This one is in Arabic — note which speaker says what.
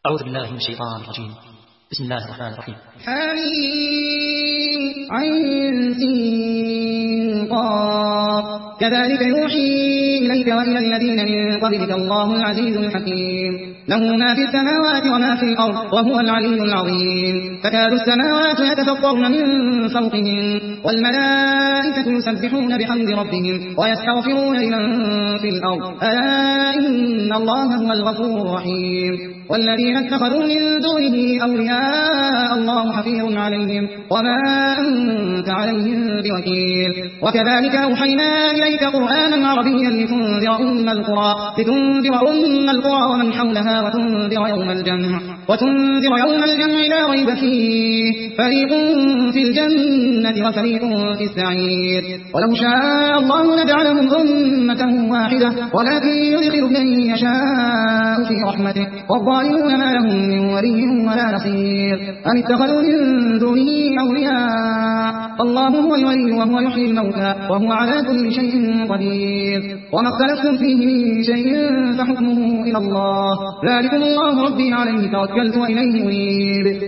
Speaker 1: أعوذ بالله من الشيطان الرجيم. بسم الله الرحمن الرحيم.
Speaker 2: حميم عين سين قاف كذلك يوحي إليك وإلى الذين من قبلك الله العزيز الحكيم له ما في السماوات وما في الأرض وهو العلي العظيم تكاد السماوات يتفطرن من فوقهم والملائكة يسبحون بحمد ربهم ويستغفرون لمن في الأرض ألا إن الله هو الغفور الرحيم والذين اتخذوا من دونه أولياء الله حفيظ عليهم وما أنت عليهم بوكيل وكذلك أوحينا إليك قرآنا عربيا لتنذر أم القرى ومن حولها وتنذر يوم الجمع لا ريب فيه فريق في الجنة وفريق في السعير ولو شاء الله لجعلهم أمة واحدة ولكن يدخل من يشاء في رحمته والظالمون ما لهم من ولي ولا نصير أم اتخذوا من دونه أولياء الله هو الولي وهو يحيي الموتى وهو على كل شيء قدير وما اختلفتم فيه من شيء فحكمه إلى الله ذلكم الله ربي عليه توكلت وإليه أنيب